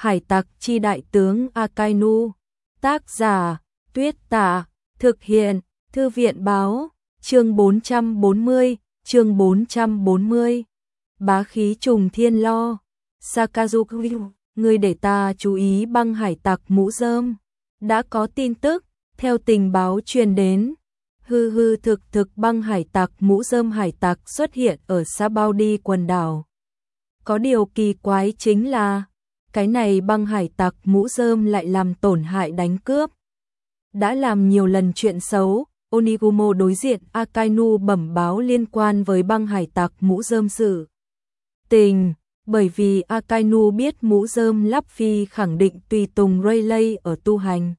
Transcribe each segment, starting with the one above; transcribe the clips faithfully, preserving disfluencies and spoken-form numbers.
Hải tặc chi đại tướng Akainu. Tác giả, Tuyết Tả. Thực hiện, Thư viện báo. Chương bốn trăm bốn mươi, chương bốn trăm bốn mươi. Bá khí trùng thiên lo. Sakazuki, người để ta chú ý băng hải tặc mũ rơm. Đã có tin tức, theo tình báo truyền đến. Hư hư thực thực băng hải tặc mũ rơm hải tặc xuất hiện ở Sabaudi quần đảo. Có điều kỳ quái chính là, cái này băng hải tặc mũ rơm lại làm tổn hại đánh cướp. Đã làm nhiều lần chuyện xấu, Onigumo đối diện Akainu bẩm báo liên quan với băng hải tặc mũ rơm sự tình, bởi vì Akainu biết mũ rơm Luffy khẳng định tùy tùng Rayleigh ở tu hành.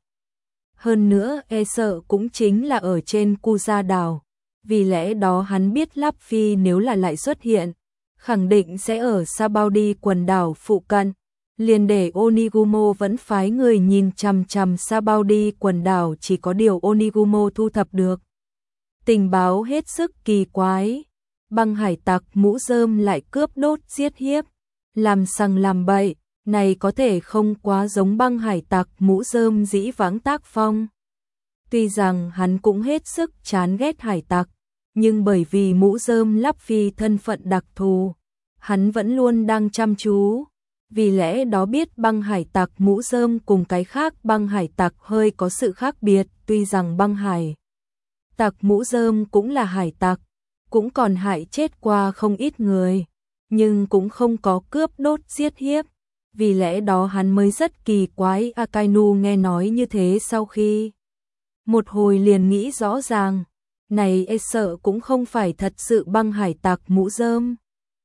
Hơn nữa e sợ cũng chính là ở trên Kusa đảo, vì lẽ đó hắn biết Luffy nếu là lại xuất hiện, khẳng định sẽ ở Sabaudi quần đảo phụ cận. Liền để Onigumo vẫn phái người nhìn chằm chằm Sabaudi quần đảo, chỉ có điều Onigumo thu thập được tình báo hết sức kỳ quái. Băng hải tặc mũ rơm lại cướp đốt giết hiếp, làm sằng làm bậy, này có thể không quá giống băng hải tặc mũ rơm dĩ vãng tác phong. Tuy rằng hắn cũng hết sức chán ghét hải tặc, nhưng bởi vì mũ rơm Luffy thân phận đặc thù, hắn vẫn luôn đang chăm chú. Vì lẽ đó biết băng hải tặc mũ rơm cùng cái khác băng hải tặc hơi có sự khác biệt, tuy rằng băng hải tặc mũ rơm cũng là hải tặc, cũng còn hại chết qua không ít người, nhưng cũng không có cướp đốt giết hiếp. Vì lẽ đó hắn mới rất kỳ quái. Akainu nghe nói như thế sau khi một hồi liền nghĩ rõ ràng, này e sợ cũng không phải thật sự băng hải tặc mũ rơm,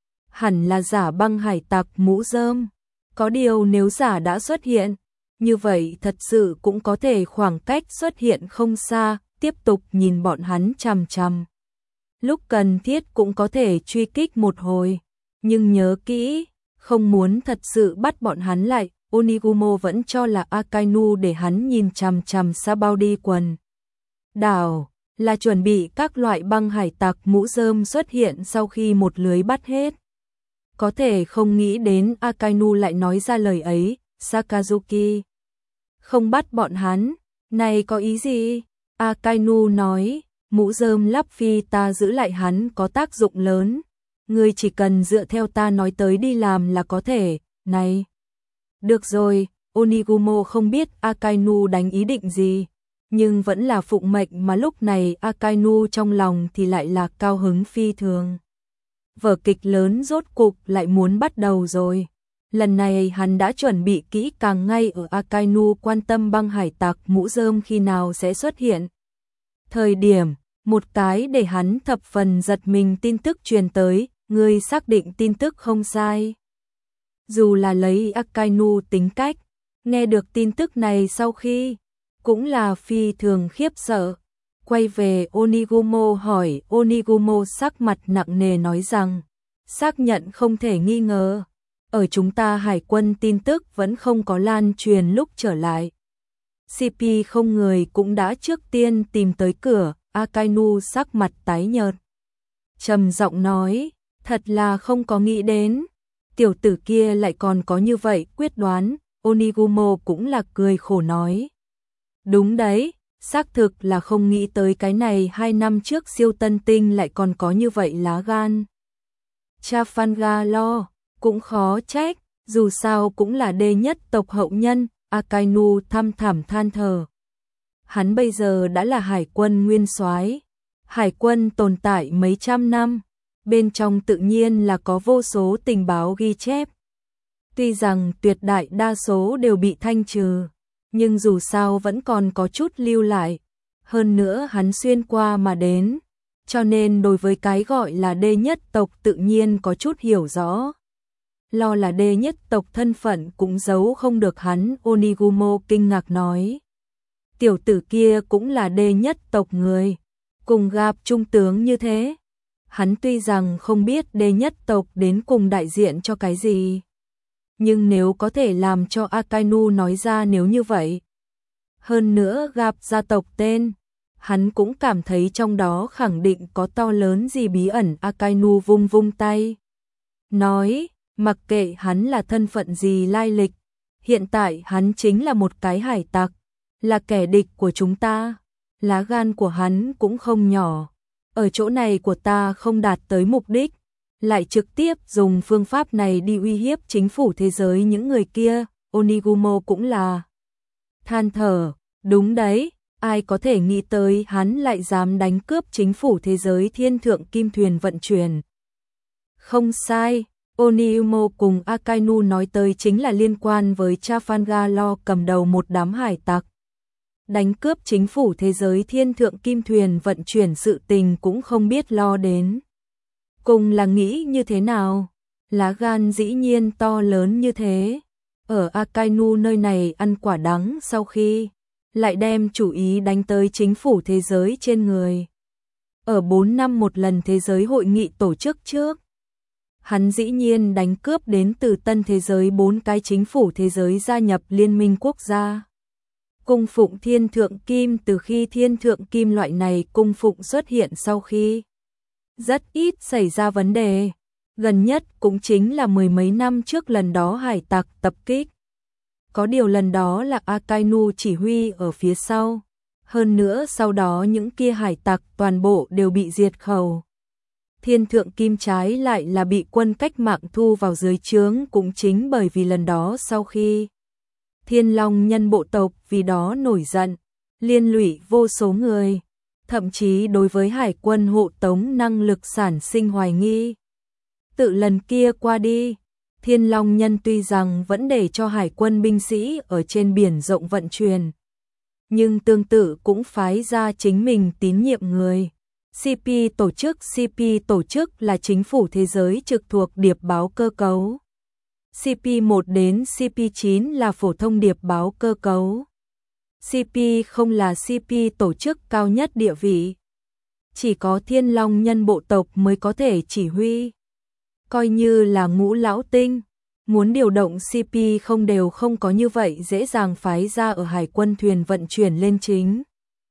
hẳn là giả băng hải tặc mũ rơm. Có điều nếu giả đã xuất hiện, như vậy thật sự cũng có thể khoảng cách xuất hiện không xa, tiếp tục nhìn bọn hắn chằm chằm. Lúc cần thiết cũng có thể truy kích một hồi, nhưng nhớ kỹ, không muốn thật sự bắt bọn hắn lại. Onigumo vẫn cho là Akainu để hắn nhìn chằm chằm Sabaudi quần đảo, là chuẩn bị các loại băng hải tặc mũ rơm xuất hiện sau khi một lưới bắt hết. Có thể không nghĩ đến Akainu lại nói ra lời ấy. Sakazuki, không bắt bọn hắn, này có ý gì? Akainu nói, mũ rơm Luffy ta giữ lại hắn có tác dụng lớn, ngươi chỉ cần dựa theo ta nói tới đi làm là có thể. Này, được rồi. Onigumo không biết Akainu đánh ý định gì, nhưng vẫn là phụng mệnh, mà lúc này Akainu trong lòng thì lại là cao hứng phi thường. Vở kịch lớn rốt cục lại muốn bắt đầu rồi. Lần này hắn đã chuẩn bị kỹ càng ngay ở Akainu quan tâm băng hải tặc mũ rơm khi nào sẽ xuất hiện. Thời điểm, một cái để hắn thập phần giật mình tin tức truyền tới, ngươi xác định tin tức không sai. Dù là lấy Akainu tính cách, nghe được tin tức này sau khi, cũng là phi thường khiếp sợ. Quay về Onigumo hỏi, Onigumo sắc mặt nặng nề nói rằng, xác nhận không thể nghi ngờ, ở chúng ta hải quân tin tức vẫn không có lan truyền lúc trở lại. xê pê không người cũng đã trước tiên tìm tới cửa. Akainu sắc mặt tái nhợt, trầm giọng nói, thật là không có nghĩ đến, tiểu tử kia lại còn có như vậy quyết đoán. Onigumo cũng là cười khổ nói, đúng đấy, xác thực là không nghĩ tới cái này hai năm trước siêu tân tinh lại còn có như vậy lá gan. Trafalgar cũng khó trách, dù sao cũng là đê nhất tộc hậu nhân. Akainu thăm thẳm than thở. Hắn bây giờ đã là hải quân nguyên soái. Hải quân tồn tại mấy trăm năm, bên trong tự nhiên là có vô số tình báo ghi chép. Tuy rằng tuyệt đại đa số đều bị thanh trừ, nhưng dù sao vẫn còn có chút lưu lại. Hơn nữa hắn xuyên qua mà đến, cho nên đối với cái gọi là đê nhất tộc tự nhiên có chút hiểu rõ. Lo là đê nhất tộc thân phận cũng giấu không được hắn. Onigumo kinh ngạc nói, tiểu tử kia cũng là đê nhất tộc người, cùng gặp trung tướng như thế. Hắn tuy rằng không biết đê nhất tộc đến cùng đại diện cho cái gì, nhưng nếu có thể làm cho Akainu nói ra nếu như vậy, hơn nữa gặp gia tộc tên, hắn cũng cảm thấy trong đó khẳng định có to lớn gì bí ẩn. Akainu vung vung tay, nói, mặc kệ hắn là thân phận gì lai lịch, hiện tại hắn chính là một cái hải tặc, là kẻ địch của chúng ta. Lá gan của hắn cũng không nhỏ. Ở chỗ này của ta không đạt tới mục đích, lại trực tiếp dùng phương pháp này đi uy hiếp chính phủ thế giới những người kia. Onigumo cũng là than thở, đúng đấy, ai có thể nghĩ tới hắn lại dám đánh cướp chính phủ thế giới thiên thượng kim thuyền vận chuyển. Không sai, Onigumo cùng Akainu nói tới chính là liên quan với Trafalgar cầm đầu một đám hải tặc. Đánh cướp chính phủ thế giới thiên thượng kim thuyền vận chuyển sự tình cũng không biết lo đến. Cùng là nghĩ như thế nào? Lá gan dĩ nhiên to lớn như thế. Ở Akainu nơi này ăn quả đắng sau khi lại đem chủ ý đánh tới chính phủ thế giới trên người. Ở bốn năm một lần thế giới hội nghị tổ chức trước, hắn dĩ nhiên đánh cướp đến từ tân thế giới bốn cái chính phủ thế giới gia nhập liên minh quốc gia. Cung phụng thiên thượng kim, từ khi thiên thượng kim loại này cung phụng xuất hiện sau khi rất ít xảy ra vấn đề, gần nhất cũng chính là mười mấy năm trước lần đó hải tặc tập kích. Có điều lần đó là Akainu chỉ huy ở phía sau, hơn nữa sau đó những kia hải tặc toàn bộ đều bị diệt khẩu. Thiên thượng kim trái lại là bị quân cách mạng thu vào dưới trướng, cũng chính bởi vì lần đó sau khi Thiên Long nhân bộ tộc vì đó nổi giận, liên lụy vô số người, thậm chí đối với hải quân hộ tống năng lực sản sinh hoài nghi. Tự lần kia qua đi, Thiên Long nhân tuy rằng vẫn để cho hải quân binh sĩ ở trên biển rộng vận chuyển, nhưng tương tự cũng phái ra chính mình tín nhiệm người. xê pê tổ chức xê pê tổ chức là chính phủ thế giới trực thuộc điệp báo cơ cấu. xê pê một đến xê pê chín là phổ thông điệp báo cơ cấu. xê pê không là xê pê tổ chức cao nhất địa vị. Chỉ có Thiên Long nhân bộ tộc mới có thể chỉ huy. Coi như là ngũ lão tinh, muốn điều động xê pê không đều không có như vậy dễ dàng phái ra ở hải quân thuyền vận chuyển lên chính.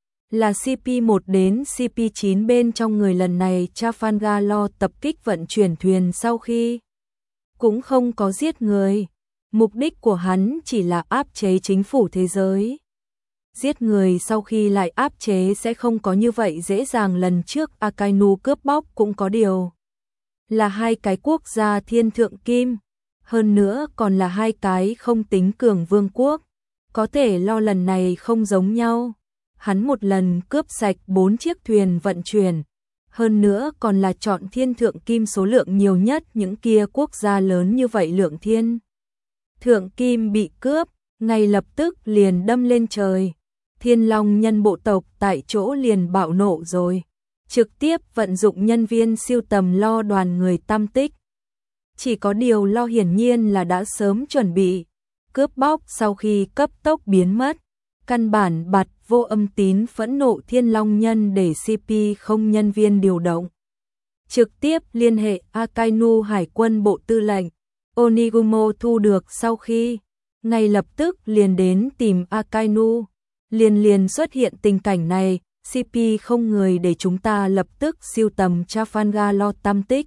Là xê pê một đến xê pê chín bên trong người lần này Trafalgar tập kích vận chuyển thuyền sau khi cũng không có giết người. Mục đích của hắn chỉ là áp chế chính phủ thế giới. Giết người sau khi lại áp chế sẽ không có như vậy dễ dàng. Lần trước Akainu cướp bóc cũng có điều là hai cái quốc gia thiên thượng kim, hơn nữa còn là hai cái không tính cường vương quốc. Có thể lo lần này không giống nhau. Hắn một lần cướp sạch bốn chiếc thuyền vận chuyển, hơn nữa còn là chọn thiên thượng kim số lượng nhiều nhất những kia quốc gia lớn như vậy. Lượng thiên thượng kim bị cướp, ngay lập tức liền đâm lên trời. Thiên Long nhân bộ tộc tại chỗ liền bạo nộ rồi, trực tiếp vận dụng nhân viên siêu tầm lo đoàn người tam tích. Chỉ có điều lo hiển nhiên là đã sớm chuẩn bị, cướp bóc sau khi cấp tốc biến mất. Căn bản bạt vô âm tín phẫn nộ Thiên Long nhân để xê pê không nhân viên điều động. Trực tiếp liên hệ Akainu hải quân bộ tư lệnh. Onigumo thu được sau khi, ngay lập tức liền đến tìm Akainu. Liền liền xuất hiện tình cảnh này, xê pê không người để chúng ta lập tức siêu tầm Trafalgar tam tích.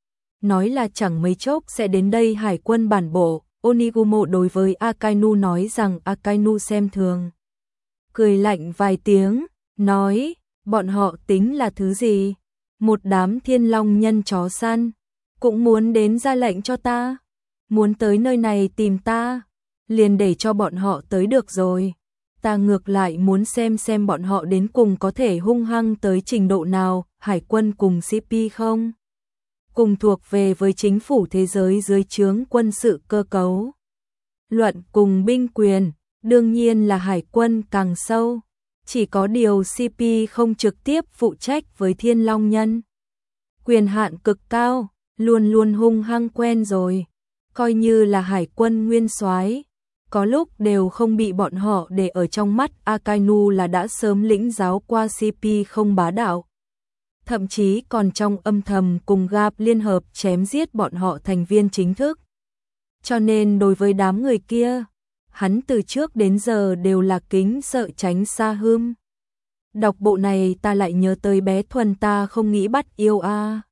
Nói là chẳng mấy chốc sẽ đến đây hải quân bản bộ. Onigumo đối với Akainu nói rằng Akainu xem thường. Cười lạnh vài tiếng, nói, bọn họ tính là thứ gì? Một đám Thiên Long nhân chó săn, cũng muốn đến ra lệnh cho ta, muốn tới nơi này tìm ta, liền để cho bọn họ tới được rồi. Ta ngược lại muốn xem xem bọn họ đến cùng có thể hung hăng tới trình độ nào. Hải quân cùng xê pê không cùng thuộc về với chính phủ thế giới dưới trướng quân sự cơ cấu. Luận cùng binh quyền, đương nhiên là hải quân càng sâu. Chỉ có điều xê pê không trực tiếp phụ trách với Thiên Long nhân. Quyền hạn cực cao, luôn luôn hung hăng quen rồi. Coi như là hải quân nguyên soái, có lúc đều không bị bọn họ để ở trong mắt. Akainu là đã sớm lĩnh giáo qua xê pê không bá đạo. Thậm chí còn trong âm thầm cùng Gap liên hợp chém giết bọn họ thành viên chính thức. Cho nên đối với đám người kia, hắn từ trước đến giờ đều là kính sợ tránh xa hươm. Đọc bộ này ta lại nhớ tới bé Thuần ta không nghĩ bắt yêu a.